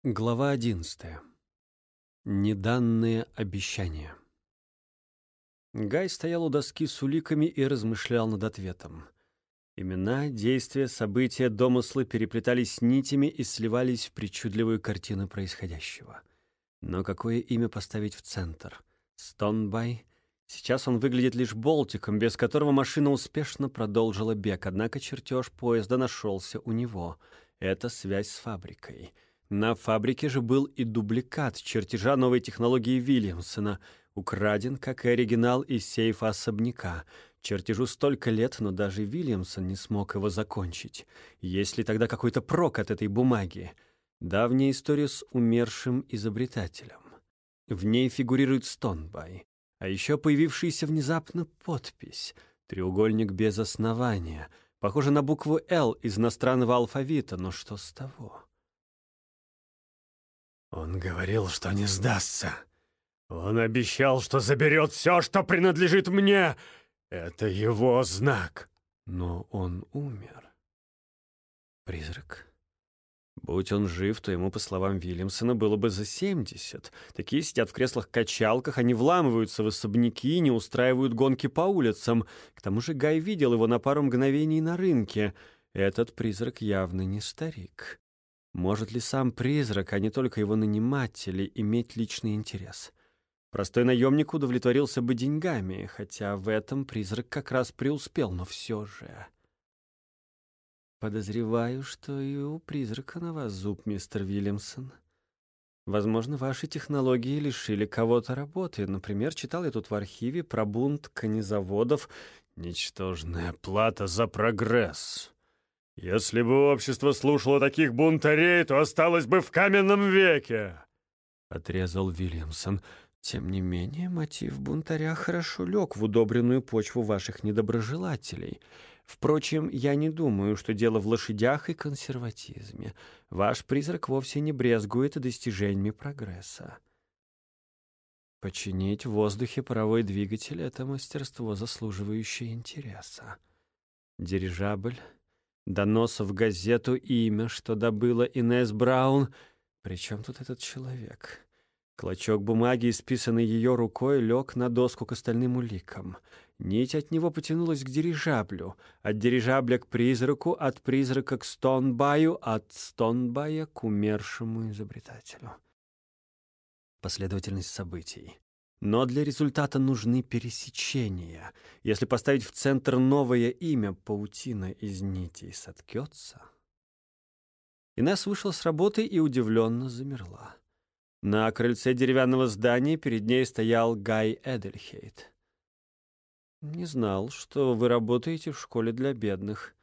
Глава 11. Неданные обещания. Гай стоял у доски с уликами и размышлял над ответом. Имена, действия, события, домыслы переплетались нитями и сливались в причудливую картину происходящего. Но какое имя поставить в центр? Стонбай? Сейчас он выглядит лишь болтиком, без которого машина успешно продолжила бег, однако чертеж поезда нашелся у него. Это связь с фабрикой. На фабрике же был и дубликат чертежа новой технологии Вильямсона, украден, как и оригинал, из сейфа особняка. Чертежу столько лет, но даже Вильямсон не смог его закончить. Есть ли тогда какой-то прок от этой бумаги? Давняя история с умершим изобретателем. В ней фигурирует Стонбай. А еще появившаяся внезапно подпись. Треугольник без основания. Похоже на букву «Л» из иностранного алфавита, но что с того? Он говорил, что не сдастся. Он обещал, что заберет все, что принадлежит мне. Это его знак. Но он умер. Призрак. Будь он жив, то ему, по словам Вильямсона, было бы за 70. Такие сидят в креслах-качалках, они вламываются в особняки и не устраивают гонки по улицам. К тому же Гай видел его на пару мгновений на рынке. Этот призрак явно не старик. Может ли сам призрак, а не только его наниматели, иметь личный интерес? Простой наемник удовлетворился бы деньгами, хотя в этом призрак как раз преуспел, но все же... Подозреваю, что и у призрака на вас зуб, мистер Вильямсон. Возможно, ваши технологии лишили кого-то работы. Например, читал я тут в архиве про бунт конезаводов. Ничтожная плата за прогресс. Если бы общество слушало таких бунтарей, то осталось бы в каменном веке, — отрезал Вильямсон. Тем не менее, мотив бунтаря хорошо лег в удобренную почву ваших недоброжелателей. Впрочем, я не думаю, что дело в лошадях и консерватизме. Ваш призрак вовсе не брезгует достижениями прогресса. Починить в воздухе паровой двигатель — это мастерство, заслуживающее интереса. Дирижабль, донос в газету, имя, что добыла Инесс Браун. Причем тут этот человек? Клочок бумаги, исписанный ее рукой, лег на доску к остальным уликам. Нить от него потянулась к дирижаблю, от дирижабля к призраку, от призрака к Стонбаю, от Стонбая к умершему изобретателю. Последовательность событий. Но для результата нужны пересечения. Если поставить в центр новое имя, паутина из нитей соткется. Инесс вышла с работы и удивленно замерла. На крыльце деревянного здания перед ней стоял Гай Эдельхейт. «Не знал, что вы работаете в школе для бедных.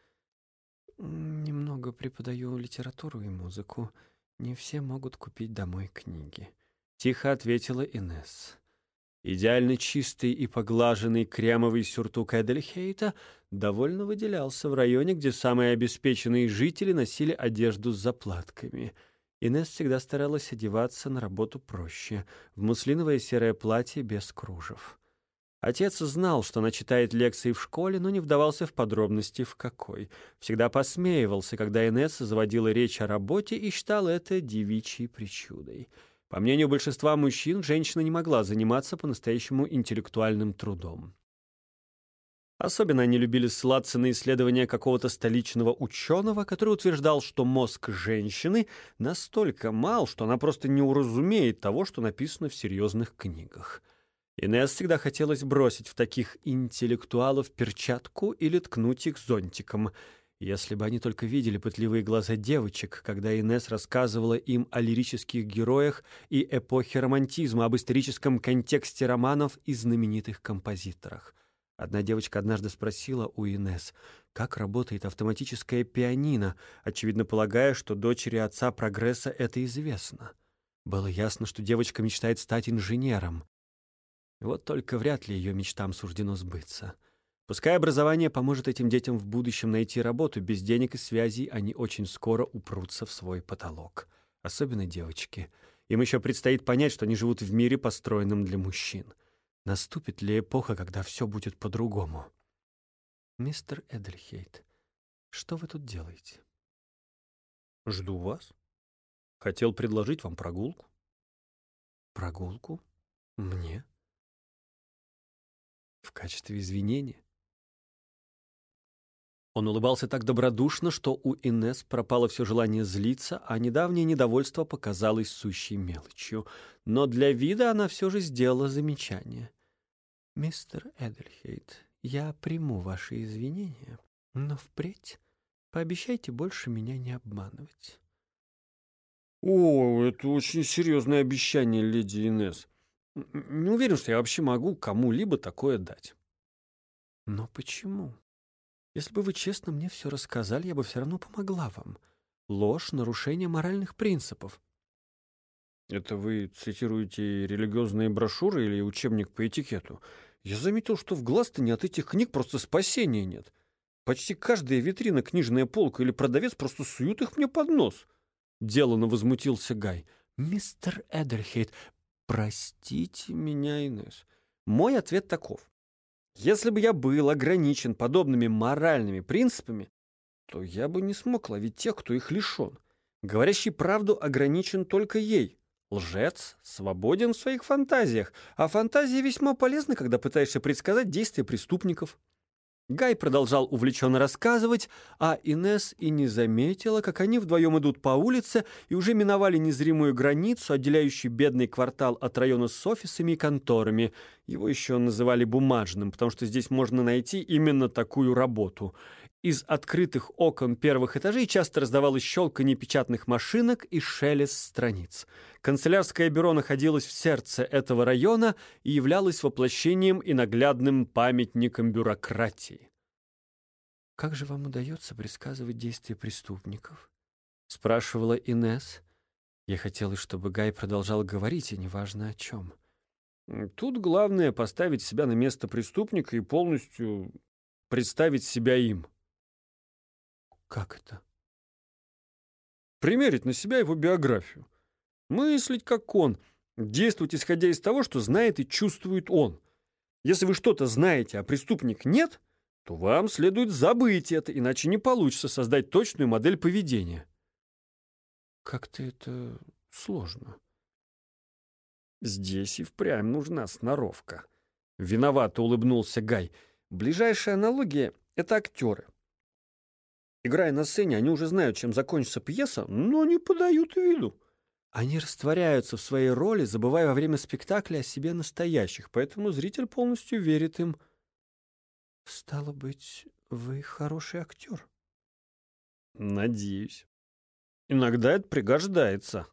Немного преподаю литературу и музыку. Не все могут купить домой книги», — тихо ответила Инесс. Идеально чистый и поглаженный кремовый сюртук Эдельхейта довольно выделялся в районе, где самые обеспеченные жители носили одежду с заплатками — Инесс всегда старалась одеваться на работу проще, в муслиновое серое платье без кружев. Отец знал, что она читает лекции в школе, но не вдавался в подробности в какой. Всегда посмеивался, когда Инесс заводила речь о работе и считал это девичьей причудой. По мнению большинства мужчин, женщина не могла заниматься по-настоящему интеллектуальным трудом. Особенно они любили ссылаться на исследования какого-то столичного ученого, который утверждал, что мозг женщины настолько мал, что она просто не уразумеет того, что написано в серьезных книгах. Инесс всегда хотелось бросить в таких интеллектуалов перчатку или ткнуть их зонтиком. Если бы они только видели пытливые глаза девочек, когда Инесс рассказывала им о лирических героях и эпохе романтизма, об историческом контексте романов и знаменитых композиторах. Одна девочка однажды спросила у Инесс, как работает автоматическое пианино, очевидно полагая, что дочери отца прогресса это известно. Было ясно, что девочка мечтает стать инженером. Вот только вряд ли ее мечтам суждено сбыться. Пускай образование поможет этим детям в будущем найти работу, без денег и связей они очень скоро упрутся в свой потолок. Особенно девочки. Им еще предстоит понять, что они живут в мире, построенном для мужчин. Наступит ли эпоха, когда все будет по-другому? «Мистер Эдельхейт, что вы тут делаете?» «Жду вас». Хотел предложить вам прогулку. Прогулку? Мне? В качестве извинения? Он улыбался так добродушно, что у Инесс пропало все желание злиться, а недавнее недовольство показалось сущей мелочью. Но для вида она все же сделала замечание. «Мистер Эдельхейт, я приму ваши извинения, но впредь пообещайте больше меня не обманывать». «О, это очень серьезное обещание, леди Инесс. Не уверен, что я вообще могу кому-либо такое дать». «Но почему? Если бы вы честно мне все рассказали, я бы все равно помогла вам. Ложь — нарушение моральных принципов». Это вы цитируете религиозные брошюры или учебник по этикету? Я заметил, что в Гластоне от этих книг просто спасения нет. Почти каждая витрина, книжная полка или продавец просто суют их мне под нос. Деланно возмутился Гай. «Мистер Эдельхейт, простите меня, Инесс. Мой ответ таков. Если бы я был ограничен подобными моральными принципами, то я бы не смог ловить тех, кто их лишен. Говорящий правду ограничен только ей. Лжец свободен в своих фантазиях, а фантазии весьма полезны, когда пытаешься предсказать действия преступников». Гай продолжал увлеченно рассказывать, а Инесс и не заметила, как они вдвоем идут по улице и уже миновали незримую границу, отделяющую бедный квартал от района с офисами и конторами. Его еще называли бумажным, потому что здесь можно найти именно такую работу. Из открытых окон первых этажей часто раздавалось щелканье печатных машинок и шелест страниц. Канцелярское бюро находилось в сердце этого района и являлось воплощением и наглядным памятником бюрократии. «Как же вам удается предсказывать действия преступников?» — спрашивала Инесс. Ей хотелось, чтобы Гай продолжал говорить, и неважно о чем. Тут главное поставить себя на место преступника и полностью представить себя им. «Как это?» Примерить на себя его биографию. Мыслить как он, действовать исходя из того, что знает и чувствует он. Если вы что-то знаете, а преступник нет, то вам следует забыть это, иначе не получится создать точную модель поведения. «Как-то это сложно». Здесь и впрямь нужна сноровка. Виновато улыбнулся Гай. Ближайшая аналогия — это актеры. Играя на сцене, они уже знают, чем закончится пьеса, но не подают виду. Они растворяются в своей роли, забывая во время спектакля о себе настоящих, поэтому зритель полностью верит им. «Стало быть, вы хороший актер?» Надеюсь. Иногда это пригождается.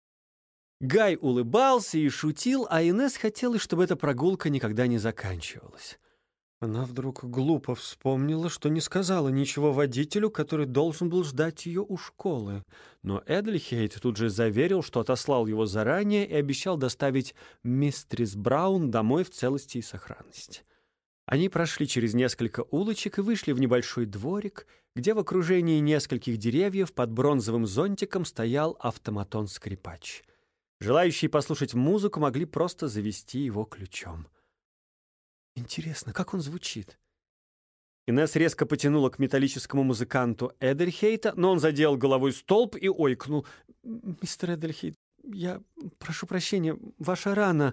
Гай улыбался и шутил, а Инесс хотелось, чтобы эта прогулка никогда не заканчивалась. Она вдруг глупо вспомнила, что не сказала ничего водителю, который должен был ждать ее у школы. Но Эдельхейт тут же заверил, что отослал его заранее и обещал доставить мистерис Браун домой в целости и сохранности. Они прошли через несколько улочек и вышли в небольшой дворик, где в окружении нескольких деревьев под бронзовым зонтиком стоял автоматон-скрипач. Желающие послушать музыку могли просто завести его ключом. «Интересно, как он звучит?» Инесс резко потянула к металлическому музыканту Эдельхейта, но он задел головой столб и ойкнул. «Мистер Эдельхейт, я прошу прощения, ваша рана...»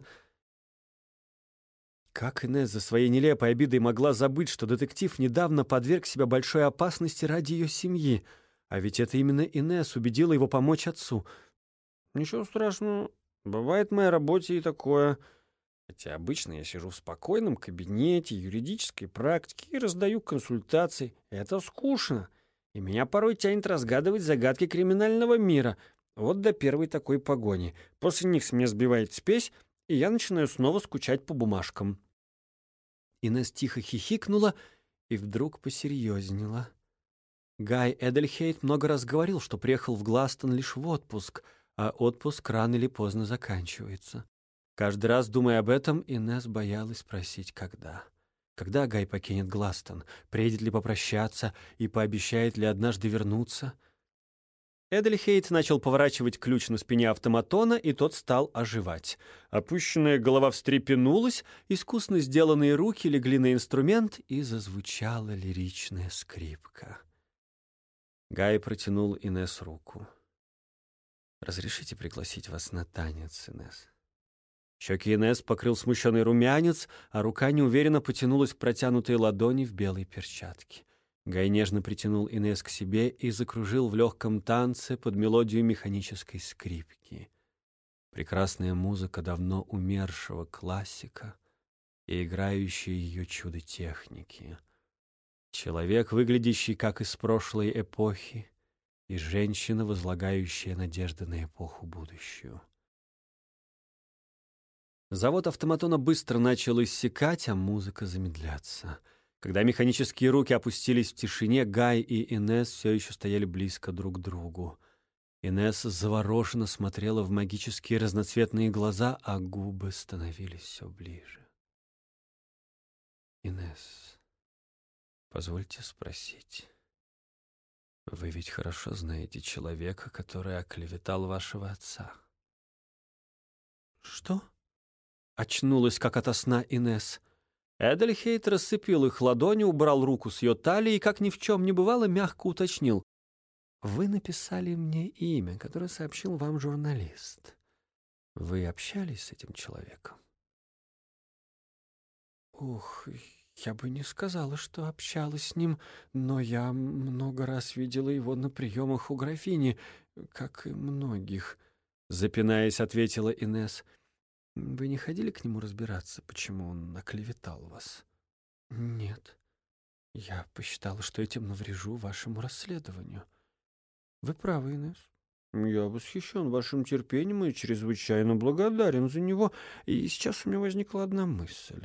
Как Инесс за своей нелепой обидой могла забыть, что детектив недавно подверг себя большой опасности ради ее семьи? А ведь это именно Инесс убедила его помочь отцу. Ничего страшного, бывает в моей работе и такое. Хотя обычно я сижу в спокойном кабинете юридической практики и раздаю консультации. Это скучно, и меня порой тянет разгадывать загадки криминального мира. Вот до первой такой погони. После них с меня сбивает спесь, и я начинаю снова скучать по бумажкам. Инесс тихо хихикнула и вдруг посерьезнела. Гай Эдельхейт много раз говорил, что приехал в Гластон лишь в отпуск, а отпуск рано или поздно заканчивается. Каждый раз, думая об этом, Инесс боялась спросить, когда. Когда Гай покинет Гластон, приедет ли попрощаться и пообещает ли однажды вернуться. Эдельхейт начал поворачивать ключ на спине автоматона, и тот стал оживать. Опущенная голова встрепенулась, искусно сделанные руки легли на инструмент, и зазвучала лиричная скрипка. Гай протянул Инесс руку. Разрешите пригласить вас на танец, Инесс?» Щеки Инесс покрыл смущенный румянец, а рука неуверенно потянулась к протянутой ладони в белой перчатке. Гай нежно притянул Инесс к себе и закружил в легком танце под мелодию механической скрипки. Прекрасная музыка давно умершего классика и играющие ее чудо техники. Человек, выглядящий как из прошлой эпохи, и женщина, возлагающая надежды на эпоху будущую. Завод автоматона быстро начал иссякать, а музыка замедляться. Когда механические руки опустились в тишине, Гай и Инесс все еще стояли близко друг к другу. Инесс завороженно смотрела в магические разноцветные глаза, а губы становились все ближе. «Инесс, позвольте спросить, вы ведь хорошо знаете человека, который оклеветал вашего отца?» «Что?» — очнулась, как ото сна, Инесс. Эдельхейт расцепил их ладони, убрал руку с ее талии и, как ни в чем не бывало, мягко уточнил. «Вы написали мне имя, которое сообщил вам журналист. Вы общались с этим человеком?» «Ух, я бы не сказала, что общалась с ним, но я много раз видела его на приемах у графини, как и многих», — запинаясь, ответила Инесс. «Вы не ходили к нему разбираться, почему он оклеветал вас?» «Нет. Я посчитала, что этим наврежу вашему расследованию». «Вы правы, Инесс. Я восхищен вашим терпением и чрезвычайно благодарен за него. И сейчас у меня возникла одна мысль.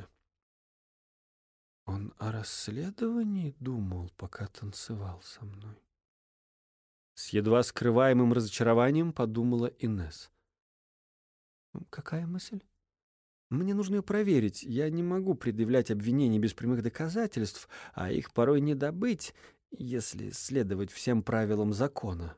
Он о расследовании думал, пока танцевал со мной?» С едва скрываемым разочарованием подумала Инесс. «Какая мысль?» «Мне нужно ее проверить. Я не могу предъявлять обвинения без прямых доказательств, а их порой не добыть, если следовать всем правилам закона».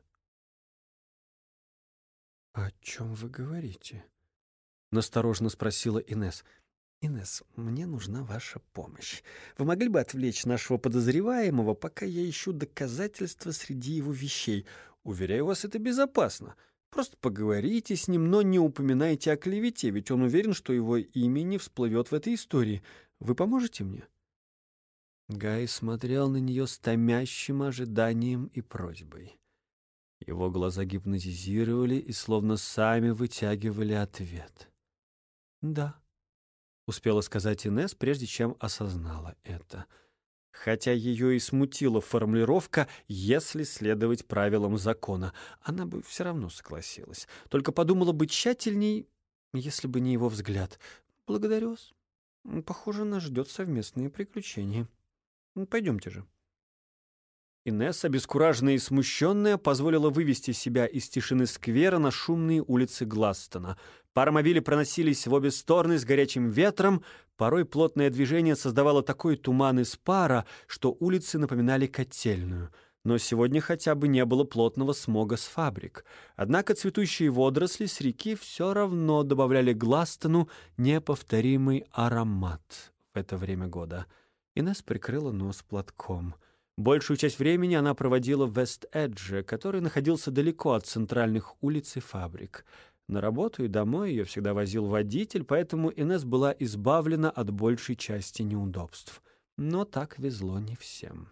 «О чем вы говорите?» — настороженно спросила Инесс. «Инесс, мне нужна ваша помощь. Вы могли бы отвлечь нашего подозреваемого, пока я ищу доказательства среди его вещей? Уверяю вас, это безопасно. Просто поговорите с ним, но не упоминайте о клевете, ведь он уверен, что его имя не всплывет в этой истории. Вы поможете мне?» Гай смотрел на нее с томящим ожиданием и просьбой. Его глаза гипнотизировали и словно сами вытягивали ответ. «Да», — успела сказать Инесс, прежде чем осознала это. Хотя ее и смутила формулировка «если следовать правилам закона», она бы все равно согласилась. Только подумала бы тщательней, если бы не его взгляд. «Благодарю вас. Похоже, нас ждет совместные приключения. Пойдемте же». Инесс, обескураженная и смущенная, позволила вывести себя из тишины сквера на шумные улицы Гластона. Паромобили проносились в обе стороны с горячим ветром, порой плотное движение создавало такой туман из пара, что улицы напоминали котельную. Но сегодня хотя бы не было плотного смога с фабрик. Однако цветущие водоросли с реки все равно добавляли Гластону неповторимый аромат в это время года. Инесс прикрыла нос платком. Большую часть времени она проводила в Вест-Эдже, который находился далеко от центральных улиц и фабрик. На работу и домой ее всегда возил водитель, поэтому Инесс была избавлена от большей части неудобств. Но так везло не всем.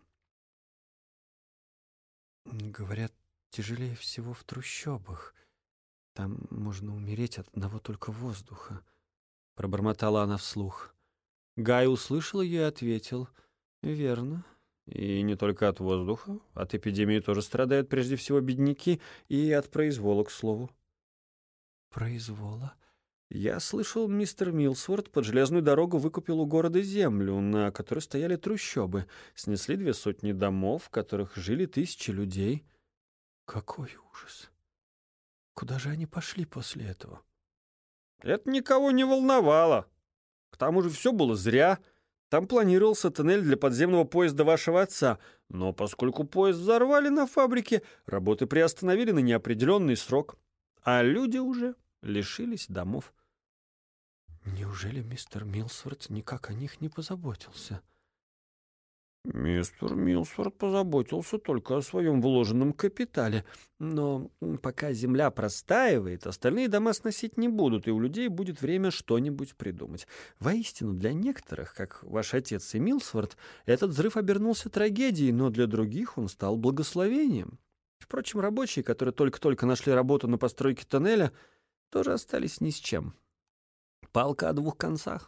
«Говорят, тяжелее всего в трущобах. Там можно умереть от одного только воздуха», — пробормотала она вслух. Гай услышал ее и ответил: «Верно. И не только от воздуха. От эпидемии тоже страдают прежде всего бедняки, и от произвола, к слову». «Произвола?» «Я слышал, мистер Милсворт под железную дорогу выкупил у города землю, на которой стояли трущобы. Снесли 200 домов, в которых жили 1000 людей». «Какой ужас! Куда же они пошли после этого?» Это никого не волновало. К тому же все было зря. Там планировался тоннель для подземного поезда вашего отца, но поскольку поезд взорвали на фабрике, работы приостановили на неопределенный срок, а люди уже лишились домов». «Неужели мистер Милсворт никак о них не позаботился?» Мистер Милсворт позаботился только о своем вложенном капитале. Но пока земля простаивает, остальные дома сносить не будут, и у людей будет время что-нибудь придумать. Воистину, для некоторых, как ваш отец и Милсворт, этот взрыв обернулся трагедией, но для других он стал благословением. Впрочем, рабочие, которые только-только нашли работу на постройке тоннеля, тоже остались ни с чем. Палка о двух концах.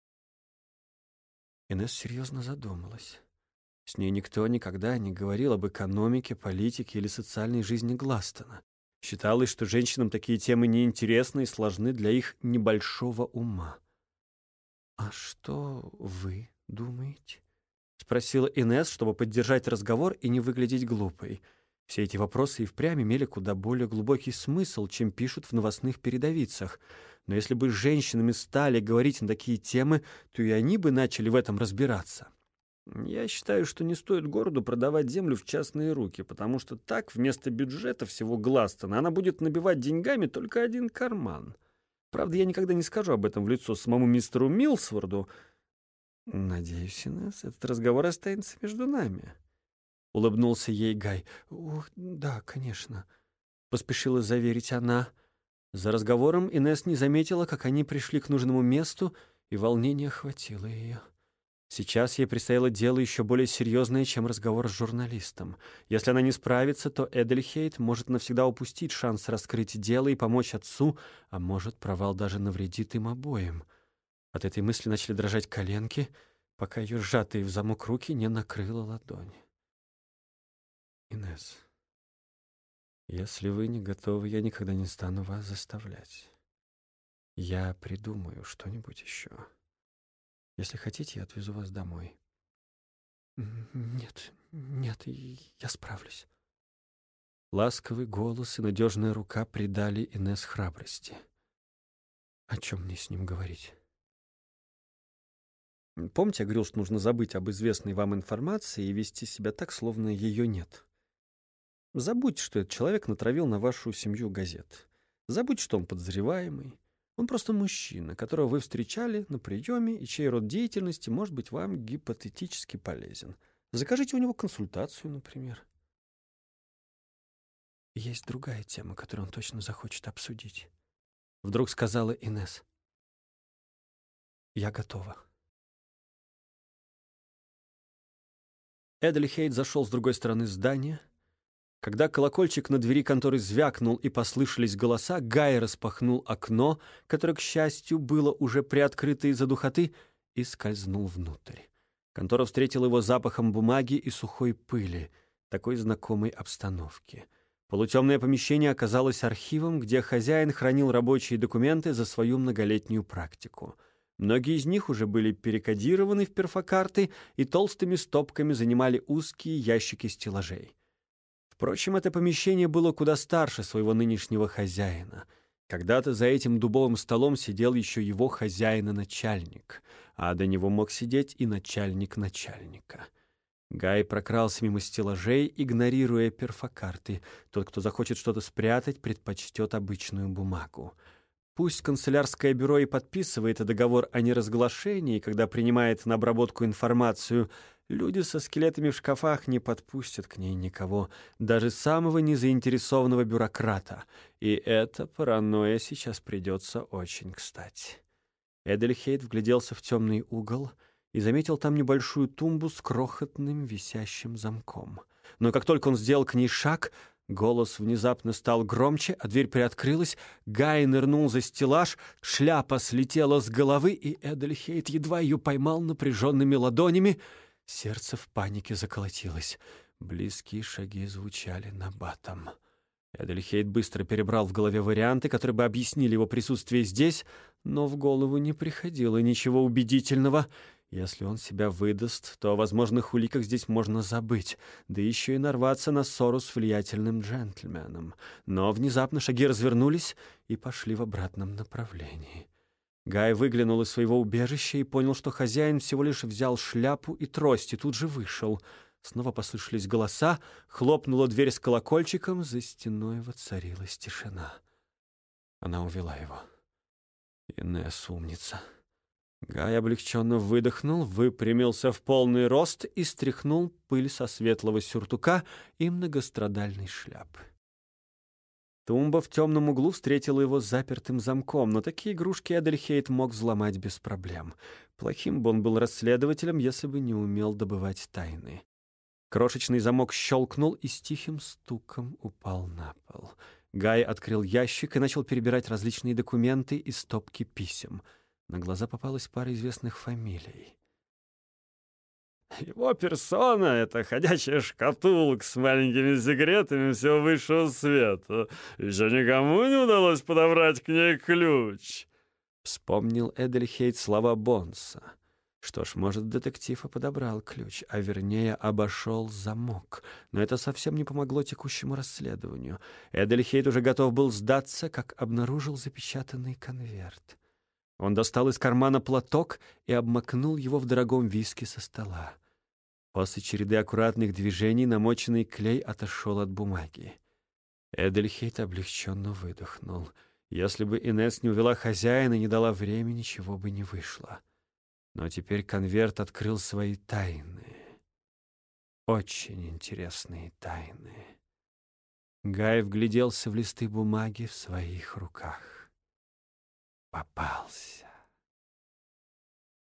Инесс серьезно задумалась. С ней никто никогда не говорил об экономике, политике или социальной жизни Гластона. Считалось, что женщинам такие темы неинтересны и сложны для их небольшого ума. «А что вы думаете?» — спросила Инесс, чтобы поддержать разговор и не выглядеть глупой. Все эти вопросы и впрямь имели куда более глубокий смысл, чем пишут в новостных передовицах. Но если бы с женщинами стали говорить на такие темы, то и они бы начали в этом разбираться. Я считаю, что не стоит городу продавать землю в частные руки, потому что так вместо бюджета всего Гластона она будет набивать деньгами только один карман. Правда, я никогда не скажу об этом в лицо самому мистеру Милсворду. Надеюсь, Инесс, этот разговор останется между нами. Улыбнулся ей Гай. «Ох, да, конечно», — поспешила заверить она. За разговором Инесс не заметила, как они пришли к нужному месту, и волнение охватило ее. Сейчас ей предстояло дело еще более серьезное, чем разговор с журналистом. Если она не справится, то Эдельхейт может навсегда упустить шанс раскрыть дело и помочь отцу, а может, провал даже навредит им обоим. От этой мысли начали дрожать коленки, пока ее сжатые в замок руки не накрыла ладонь. «Инесс, если вы не готовы, я никогда не стану вас заставлять. Я придумаю что-нибудь еще. Если хотите, я отвезу вас домой». «Нет, нет, я справлюсь». Ласковый голос и надежная рука придали Инесс храбрости. «О чем мне с ним говорить?» Помните, я говорил, что нужно забыть об известной вам информации и вести себя так, словно ее нет? Забудьте, что этот человек натравил на вашу семью газет. Забудьте, что он подозреваемый. Он просто мужчина, которого вы встречали на приеме и чей род деятельности может быть вам гипотетически полезен. Закажите у него консультацию, например. «Есть другая тема, которую он точно захочет обсудить», — вдруг сказала Инесс. «Я готова». Эдельхейт зашел с другой стороны здания. Когда колокольчик на двери конторы звякнул и послышались голоса, Гай распахнул окно, которое, к счастью, было уже приоткрыто из-за духоты, и скользнул внутрь. Контора встретила его запахом бумаги и сухой пыли, такой знакомой обстановки. Полутемное помещение оказалось архивом, где хозяин хранил рабочие документы за свою многолетнюю практику. Многие из них уже были перекодированы в перфокарты и толстыми стопками занимали узкие ящики стеллажей. Впрочем, это помещение было куда старше своего нынешнего хозяина. Когда-то за этим дубовым столом сидел еще его хозяин и начальник, а до него мог сидеть и начальник начальника. Гай прокрался мимо стеллажей, игнорируя перфокарты. Тот, кто захочет что-то спрятать, предпочтет обычную бумагу. Пусть канцелярское бюро и подписывает договор о неразглашении, когда принимает на обработку информацию, люди со скелетами в шкафах не подпустят к ней никого, даже самого незаинтересованного бюрократа. И эта паранойя сейчас придется очень кстати. Эдельхейт вгляделся в темный угол и заметил там небольшую тумбу с крохотным висящим замком. Но как только он сделал к ней шаг, голос внезапно стал громче, а дверь приоткрылась, Гай нырнул за стеллаж, шляпа слетела с головы, и Эдельхейт едва ее поймал напряженными ладонями. Сердце в панике заколотилось. Близкие шаги звучали набатом. Эдельхейт быстро перебрал в голове варианты, которые бы объяснили его присутствие здесь, но в голову не приходило ничего убедительного. Если он себя выдаст, то о возможных уликах здесь можно забыть, да еще и нарваться на ссору с влиятельным джентльменом. Но внезапно шаги развернулись и пошли в обратном направлении. Гай выглянул из своего убежища и понял, что хозяин всего лишь взял шляпу и трость и тут же вышел. Снова послышались голоса, хлопнула дверь с колокольчиком, за стеной воцарилась тишина. Она увела его. Инесс умница. Гай облегченно выдохнул, выпрямился в полный рост и стряхнул пыль со светлого сюртука и многострадальной шляпы. Тумба в темном углу встретила его запертым замком, но такие игрушки Эдельхейт мог взломать без проблем. Плохим бы он был расследователем, если бы не умел добывать тайны. Крошечный замок щелкнул и с тихим стуком упал на пол. Гай открыл ящик и начал перебирать различные документы и стопки писем. На глаза попалась пара известных фамилий. Его персона — это ходячая шкатулка с маленькими секретами всего высшего света. Еще никому не удалось подобрать к ней ключ. Вспомнил Эдельхейт слова Бонса. Что ж, может, детектив и подобрал ключ, а вернее обошел замок. Но это совсем не помогло текущему расследованию. Эдельхейт уже готов был сдаться, как обнаружил запечатанный конверт. Он достал из кармана платок и обмакнул его в дорогом виски со стола. После череды аккуратных движений намоченный клей отошел от бумаги. Эдельхейт облегченно выдохнул. Если бы Инесс не увела хозяина и не дала времени, ничего бы не вышло. Но теперь конверт открыл свои тайны. Очень интересные тайны. Гай вгляделся в листы бумаги в своих руках. Попался.